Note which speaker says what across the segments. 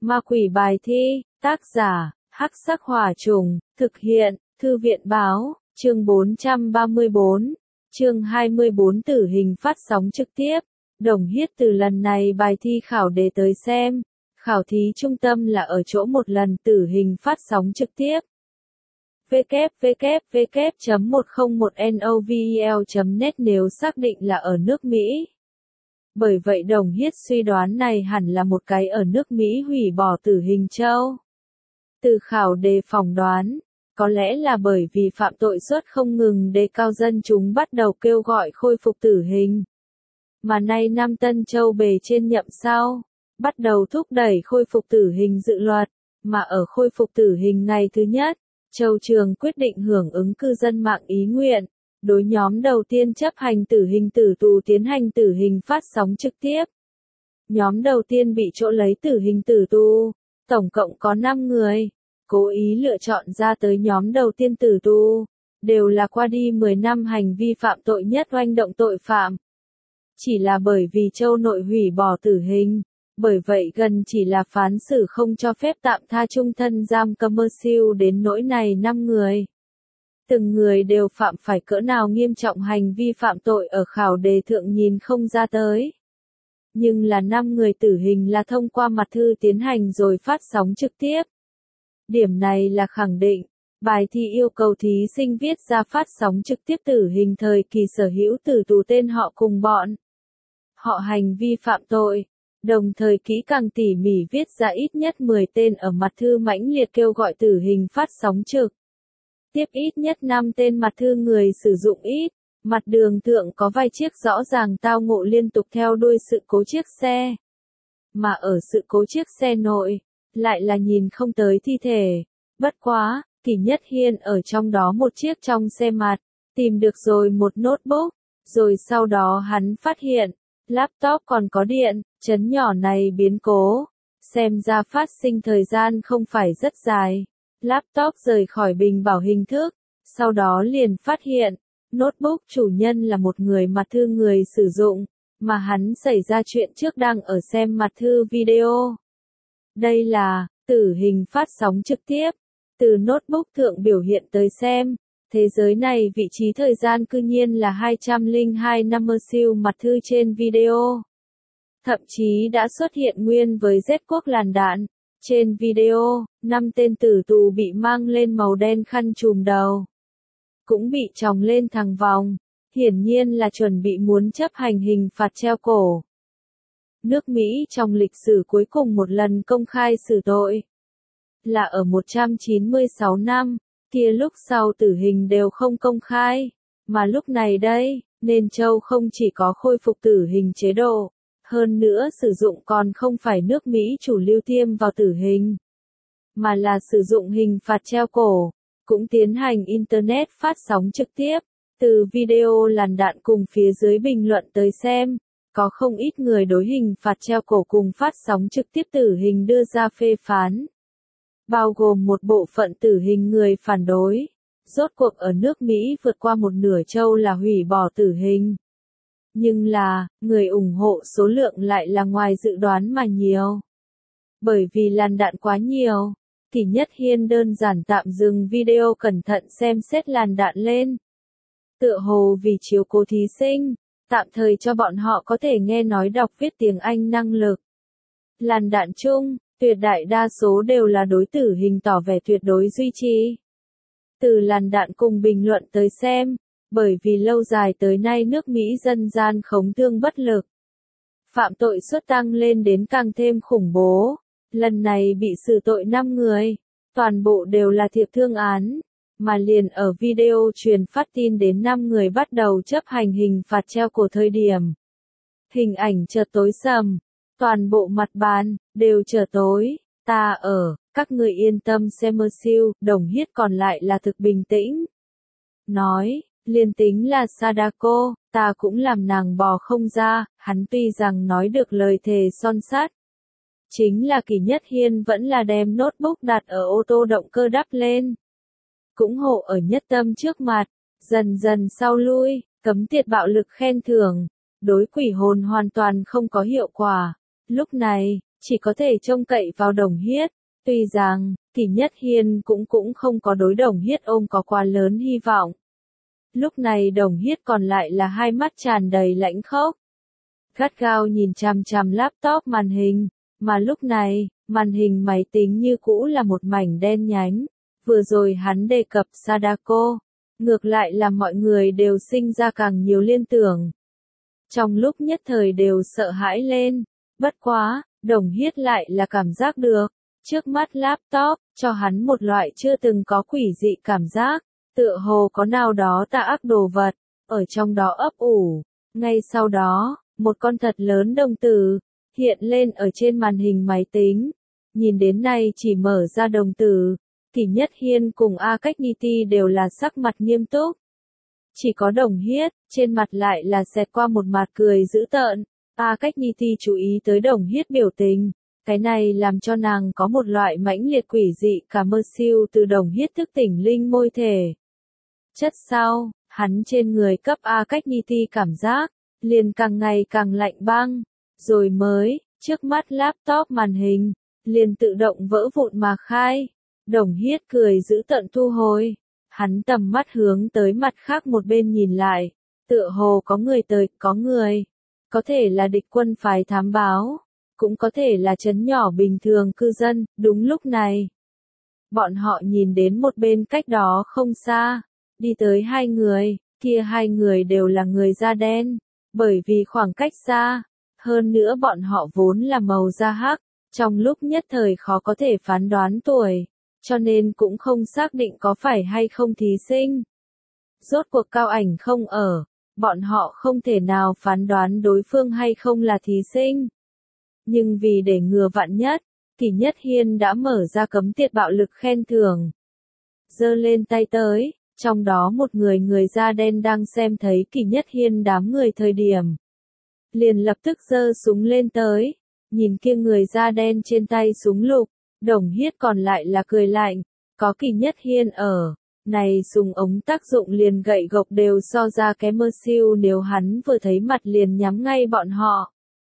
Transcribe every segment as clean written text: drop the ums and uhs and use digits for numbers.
Speaker 1: Ma quỷ bài thi, tác giả, Hắc Sắc Hỏa Trùng, thực hiện, Thư viện Báo, chương 434, chương 24 tử hình phát sóng trực tiếp. Đồng Hiết từ lần này bài thi khảo đề tới xem, khảo thí trung tâm là ở chỗ một lần tử hình phát sóng trực tiếp. www.101novel.net nếu xác định là ở nước Mỹ. Bởi vậy Đồng Hiết suy đoán này hẳn là một cái ở nước Mỹ hủy bỏ tử hình châu. Từ khảo đề phỏng đoán, có lẽ là bởi vì phạm tội suất không ngừng đề cao dân chúng bắt đầu kêu gọi khôi phục tử hình. Mà nay Nam Tân Châu bề trên nhậm sau, bắt đầu thúc đẩy khôi phục tử hình dự luật, mà ở khôi phục tử hình ngày thứ nhất, Châu Trường quyết định hưởng ứng cư dân mạng ý nguyện, đối nhóm đầu tiên chấp hành tử hình tử tù tiến hành tử hình phát sóng trực tiếp. Nhóm đầu tiên bị chỗ lấy tử hình tử tù, tổng cộng có 5 người, cố ý lựa chọn ra tới nhóm đầu tiên tử tù, đều là qua đi 10 năm hành vi phạm tội nhất oanh động tội phạm. Chỉ là bởi vì Châu nội hủy bỏ tử hình, bởi vậy gần chỉ là phán xử không cho phép tạm tha chung thân giam cấm siêu đến nỗi này 5 người. Từng người đều phạm phải cỡ nào nghiêm trọng hành vi phạm tội ở khảo đề thượng nhìn không ra tới. Nhưng là 5 người tử hình là thông qua mặt thư tiến hành rồi phát sóng trực tiếp. Điểm này là khẳng định, bài thi yêu cầu thí sinh viết ra phát sóng trực tiếp tử hình thời kỳ sở hữu tử tù tên họ cùng bọn. Họ hành vi phạm tội, đồng thời kỹ càng tỉ mỉ viết ra ít nhất 10 tên ở mặt thư mãnh liệt kêu gọi tử hình phát sóng trực. Tiếp ít nhất 5 tên mặt thư người sử dụng ít, mặt đường thượng có vài chiếc rõ ràng tao ngộ liên tục theo đuôi sự cố chiếc xe. Mà ở sự cố chiếc xe nội, lại là nhìn không tới thi thể. Bất quá, Kỷ Nhất Hiên ở trong đó một chiếc trong xe mặt, tìm được rồi một notebook, rồi sau đó hắn phát hiện, laptop còn có điện, chấn nhỏ này biến cố. Xem ra phát sinh thời gian không phải rất dài. Laptop rời khỏi bình bảo hình thức, sau đó liền phát hiện, notebook chủ nhân là một người mặt thư người sử dụng, mà hắn xảy ra chuyện trước đang ở xem mặt thư video. Đây là, tử hình phát sóng trực tiếp, từ notebook thượng biểu hiện tới xem, thế giới này vị trí thời gian cư nhiên là 202 năm siêu mặt thư trên video. Thậm chí đã xuất hiện nguyên với Z quốc làn đạn. Trên video, 5 tên tử tù bị mang lên màu đen khăn trùm đầu. Cũng bị tròng lên thẳng vòng, hiển nhiên là chuẩn bị muốn chấp hành hình phạt treo cổ. Nước Mỹ trong lịch sử cuối cùng một lần công khai xử tội. Là ở 196 năm, kia lúc sau tử hình đều không công khai. Mà lúc này đây, nên Châu không chỉ có khôi phục tử hình chế độ. Hơn nữa sử dụng còn không phải nước Mỹ chủ lưu tiêm vào tử hình, mà là sử dụng hình phạt treo cổ, cũng tiến hành Internet phát sóng trực tiếp. Từ video làn đạn cùng phía dưới bình luận tới xem, có không ít người đối hình phạt treo cổ cùng phát sóng trực tiếp tử hình đưa ra phê phán. Bao gồm một bộ phận tử hình người phản đối. Rốt cuộc ở nước Mỹ vượt qua một nửa châu là hủy bỏ tử hình. Nhưng là, người ủng hộ số lượng lại là ngoài dự đoán mà nhiều. Bởi vì làn đạn quá nhiều, Kỷ Nhất Hiên đơn giản tạm dừng video cẩn thận xem xét làn đạn lên. Tựa hồ vì chiếu cố thí sinh, tạm thời cho bọn họ có thể nghe nói đọc viết tiếng Anh năng lực. Làn đạn chung, tuyệt đại đa số đều là đối tử hình tỏ vẻ tuyệt đối duy trì. Từ làn đạn cùng bình luận tới xem, bởi vì lâu dài tới nay nước Mỹ dân gian khống thương bất lực. Phạm tội suất tăng lên đến càng thêm khủng bố. Lần này bị xử tội 5 người. Toàn bộ đều là thiệp thương án. Mà liền ở video truyền phát tin đến 5 người bắt đầu chấp hành hình phạt treo cổ thời điểm. Hình ảnh chợt tối sầm. Toàn bộ mặt bàn, đều chợt tối. Ta ở, các người yên tâm xem siêu, Đồng Hiết còn lại là thực bình tĩnh. Nói. Liên tính là Sadako, ta cũng làm nàng bò không ra, hắn tuy rằng nói được lời thề son sắt. Chính là Kỷ Nhất Hiên vẫn là đem notebook đặt ở ô tô động cơ đắp lên. Cũng hộ ở Nhất Tâm trước mặt, dần dần sau lui, cấm tiệt bạo lực khen thưởng, đối quỷ hồn hoàn toàn không có hiệu quả. Lúc này, chỉ có thể trông cậy vào Đồng Hiết. Tuy rằng, Kỷ Nhất Hiên cũng không có đối Đồng Hiết ôm có quá lớn hy vọng. Lúc này Đồng Hiết còn lại là hai mắt tràn đầy lãnh khốc. Gắt gao nhìn chằm chằm laptop màn hình, mà lúc này, màn hình máy tính như cũ là một mảnh đen nhánh. Vừa rồi hắn đề cập Sadako, ngược lại là mọi người đều sinh ra càng nhiều liên tưởng. Trong lúc nhất thời đều sợ hãi lên, bất quá, Đồng Hiết lại là cảm giác được, trước mắt laptop, cho hắn một loại chưa từng có quỷ dị cảm giác, tựa hồ có nào đó tà ác đồ vật, ở trong đó ấp ủ. Ngay sau đó, một con thật lớn đồng tử, hiện lên ở trên màn hình máy tính. Nhìn đến nay chỉ mở ra đồng tử, Kỷ Nhất Hiên cùng A Cách Niti đều là sắc mặt nghiêm túc. Chỉ có Đồng Hiết, trên mặt lại là xẹt qua một mặt cười dữ tợn. A Cách Niti chú ý tới Đồng Hiết biểu tình, cái này làm cho nàng có một loại mãnh liệt quỷ dị cả mơ siêu từ Đồng Hiết thức tỉnh linh môi thể. Chất sau, hắn trên người cấp A Cách Niti cảm giác, liền càng ngày càng lạnh băng, rồi mới, trước mắt laptop màn hình, liền tự động vỡ vụn mà khai. Đồng Hiết cười giữ tận thu hồi, hắn tầm mắt hướng tới mặt khác một bên nhìn lại, tựa hồ có người tới, có người, có thể là địch quân phái thám báo, cũng có thể là trấn nhỏ bình thường cư dân. Đúng lúc này, bọn họ nhìn đến một bên cách đó không xa, đi tới hai người, kia hai người đều là người da đen, bởi vì khoảng cách xa, hơn nữa bọn họ vốn là màu da hắc, trong lúc nhất thời khó có thể phán đoán tuổi, cho nên cũng không xác định có phải hay không thí sinh. Rốt cuộc Cao Ảnh không ở, bọn họ không thể nào phán đoán đối phương hay không là thí sinh. Nhưng vì để ngừa vạn nhất, Kỷ Nhất Hiên đã mở ra cấm tiệt bạo lực khen thưởng. Giơ lên tay tới, trong đó một người da đen đang xem thấy Kỷ Nhất Hiên đám người thời điểm. Liền lập tức giơ súng lên tới, nhìn kia người da đen trên tay súng lục, Đồng Hiết còn lại là cười lạnh, có Kỷ Nhất Hiên ở, này súng ống tác dụng liền gậy gộc đều so ra kém mơ siêu nếu hắn vừa thấy mặt liền nhắm ngay bọn họ.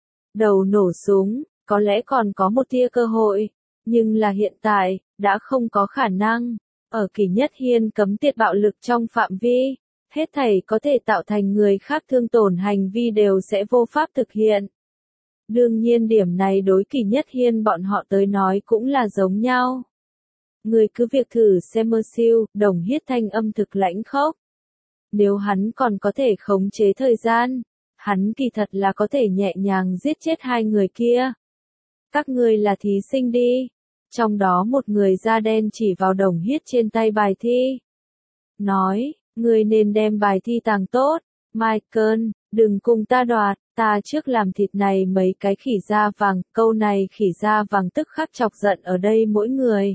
Speaker 1: Đầu nổ súng, có lẽ còn có một tia cơ hội, nhưng là hiện tại, đã không có khả năng. Ở Kỷ Nhất Hiên cấm tiệt bạo lực trong phạm vi, hết thảy có thể tạo thành người khác thương tổn hành vi đều sẽ vô pháp thực hiện. Đương nhiên điểm này đối Kỷ Nhất Hiên bọn họ tới nói cũng là giống nhau. Người cứ việc thử xem mơ siêu, Đồng Hiết thanh âm thực lãnh khốc. Nếu hắn còn có thể khống chế thời gian, hắn kỳ thật là có thể nhẹ nhàng giết chết hai người kia. Các ngươi là thí sinh đi. Trong đó một người da đen chỉ vào Đồng Hiết trên tay bài thi. Nói, ngươi nên đem bài thi tàng tốt. Michael, đừng cùng ta đoạt, ta trước làm thịt này mấy cái khỉ da vàng. Câu này khỉ da vàng tức khắc chọc giận ở đây mỗi người.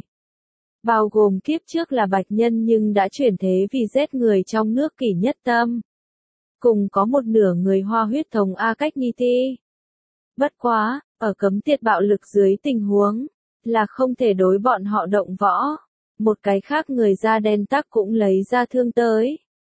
Speaker 1: Bao gồm kiếp trước là bạch nhân nhưng đã chuyển thế vì giết người trong nước Kỷ Nhất Tâm. Cùng có một nửa người Hoa huyết thống A Cách Niti. Bất quá, ở cấm tiệt bạo lực dưới tình huống, là không thể đối bọn họ động võ. Một cái khác người da đen tắc cũng lấy ra thương tới.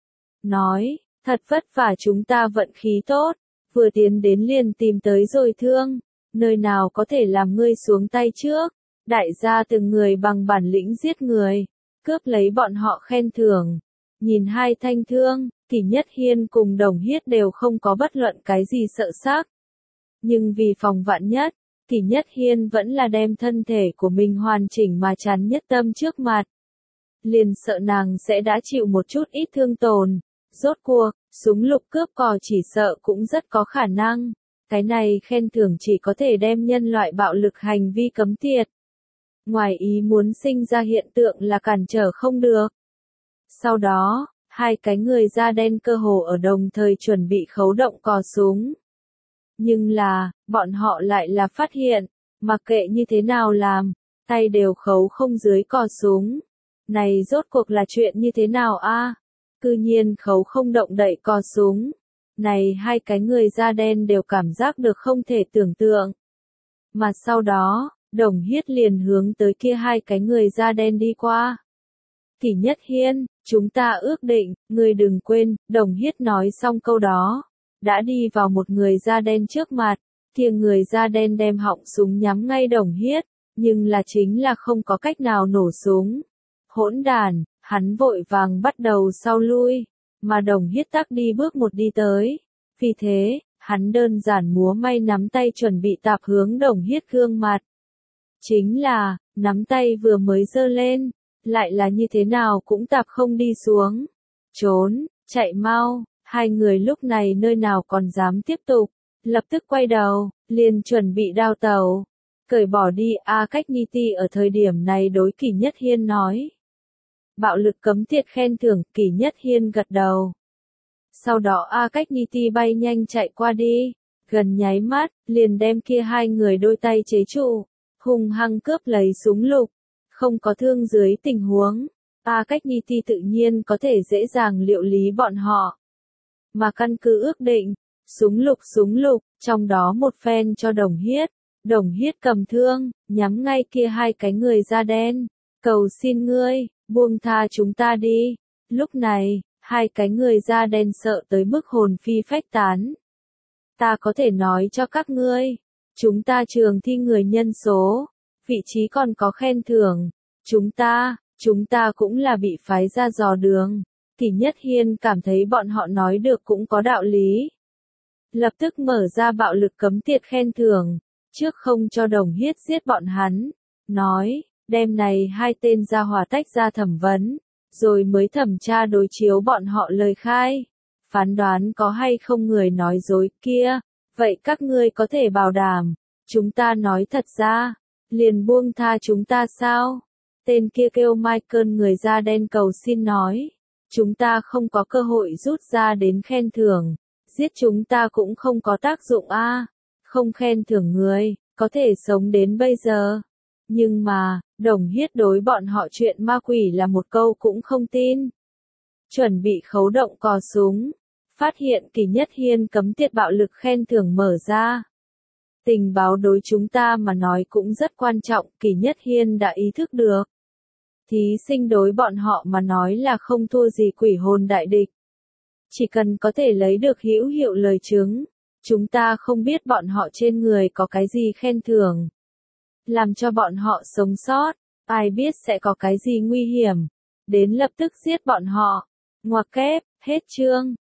Speaker 1: Nói, thật vất vả chúng ta vận khí tốt, vừa tiến đến liền tìm tới rồi thương, nơi nào có thể làm ngươi xuống tay trước. Đại gia từng người bằng bản lĩnh giết người, cướp lấy bọn họ khen thưởng. Nhìn hai thanh thương, Kỷ Nhất Hiên cùng Đồng Hiết đều không có bất luận cái gì sợ xác. Nhưng vì phòng vạn nhất, Kỷ Nhất Hiên vẫn là đem thân thể của mình hoàn chỉnh mà chắn Nhất Tâm trước mặt. Liền sợ nàng sẽ đã chịu một chút ít thương tổn. Rốt cuộc, súng lục cướp cò chỉ sợ cũng rất có khả năng. Cái này khen thưởng chỉ có thể đem nhân loại bạo lực hành vi cấm tiệt. Ngoài ý muốn sinh ra hiện tượng là cản trở không được. Sau đó, hai cái người da đen cơ hồ ở đồng thời chuẩn bị khấu động cò súng. Nhưng là, bọn họ lại là phát hiện, mặc kệ như thế nào làm, tay đều khấu không dưới cò súng. Này rốt cuộc là chuyện như thế nào a? Cư nhiên khấu không động đậy cò súng. Này hai cái người da đen đều cảm giác được không thể tưởng tượng. Mà sau đó, Đồng Hiết liền hướng tới kia hai cái người da đen đi qua. Kỷ Nhất Hiên, chúng ta ước định, ngươi đừng quên, Đồng Hiết nói xong câu đó, đã đi vào một người da đen trước mặt, Kia người da đen đem họng súng nhắm ngay Đồng Hiết, nhưng là chính là không có cách nào nổ súng. Hỗn đàn, hắn vội vàng bắt đầu sau lui, mà Đồng Hiết tắc đi bước một đi tới. Vì thế, hắn đơn giản múa may nắm tay chuẩn bị tạp hướng Đồng Hiết gương mặt. Chính là, nắm tay vừa mới giơ lên, lại là như thế nào cũng tạp không đi xuống. Trốn, chạy mau, hai người lúc này nơi nào còn dám tiếp tục, lập tức quay đầu, liền chuẩn bị đao tàu. Cởi bỏ đi A Cách Ni Ti ở thời điểm này đối Kỷ Nhất Hiên nói. Bạo lực cấm tiệt khen thưởng, Kỷ Nhất Hiên gật đầu. Sau đó A Cách Ni Ti bay nhanh chạy qua đi, gần nháy mắt, liền đem kia hai người đôi tay chế trụ, hung hăng cướp lấy súng lục, không có thương dưới tình huống. A Cách Ni Ti tự nhiên có thể dễ dàng liệu lý bọn họ. Mà căn cứ ước định, súng lục, trong đó một phen cho Đồng Hiết. Đồng Hiết cầm thương, nhắm ngay kia hai cái người da đen. Cầu xin ngươi, buông tha chúng ta đi. Lúc này, hai cái người da đen sợ tới mức hồn phi phách tán. Ta có thể nói cho các ngươi, chúng ta trường thi người nhân số, vị trí còn có khen thưởng. Chúng ta cũng là bị phái ra dò đường. Kỷ Nhất Hiên cảm thấy bọn họ nói được cũng có đạo lý. Lập tức mở ra bạo lực cấm tiệt khen thưởng, trước không cho Đồng Hiết giết bọn hắn, nói, đem này hai tên gia hỏa tách ra thẩm vấn, rồi mới thẩm tra đối chiếu bọn họ lời khai, phán đoán có hay không người nói dối kia, vậy các ngươi có thể bảo đảm, chúng ta nói thật ra, liền buông tha chúng ta sao? Tên kia kêu Michael người da đen cầu xin nói, chúng ta không có cơ hội rút ra đến khen thưởng, giết chúng ta cũng không có tác dụng a, không khen thưởng người, có thể sống đến bây giờ. Nhưng mà, Đồng Hiết đối bọn họ chuyện ma quỷ là một câu cũng không tin. Chuẩn bị khấu động cò súng, phát hiện Kỷ Nhất Hiên cấm tiệt bạo lực khen thưởng mở ra. Tình báo đối chúng ta mà nói cũng rất quan trọng, Kỷ Nhất Hiên đã ý thức được. Thí sinh đối bọn họ mà nói là không thua gì quỷ hồn đại địch. Chỉ cần có thể lấy được hữu hiệu lời chứng, chúng ta không biết bọn họ trên người có cái gì khen thưởng. Làm cho bọn họ sống sót, ai biết sẽ có cái gì nguy hiểm. Đến lập tức giết bọn họ. Ngoặc kép, hết chương.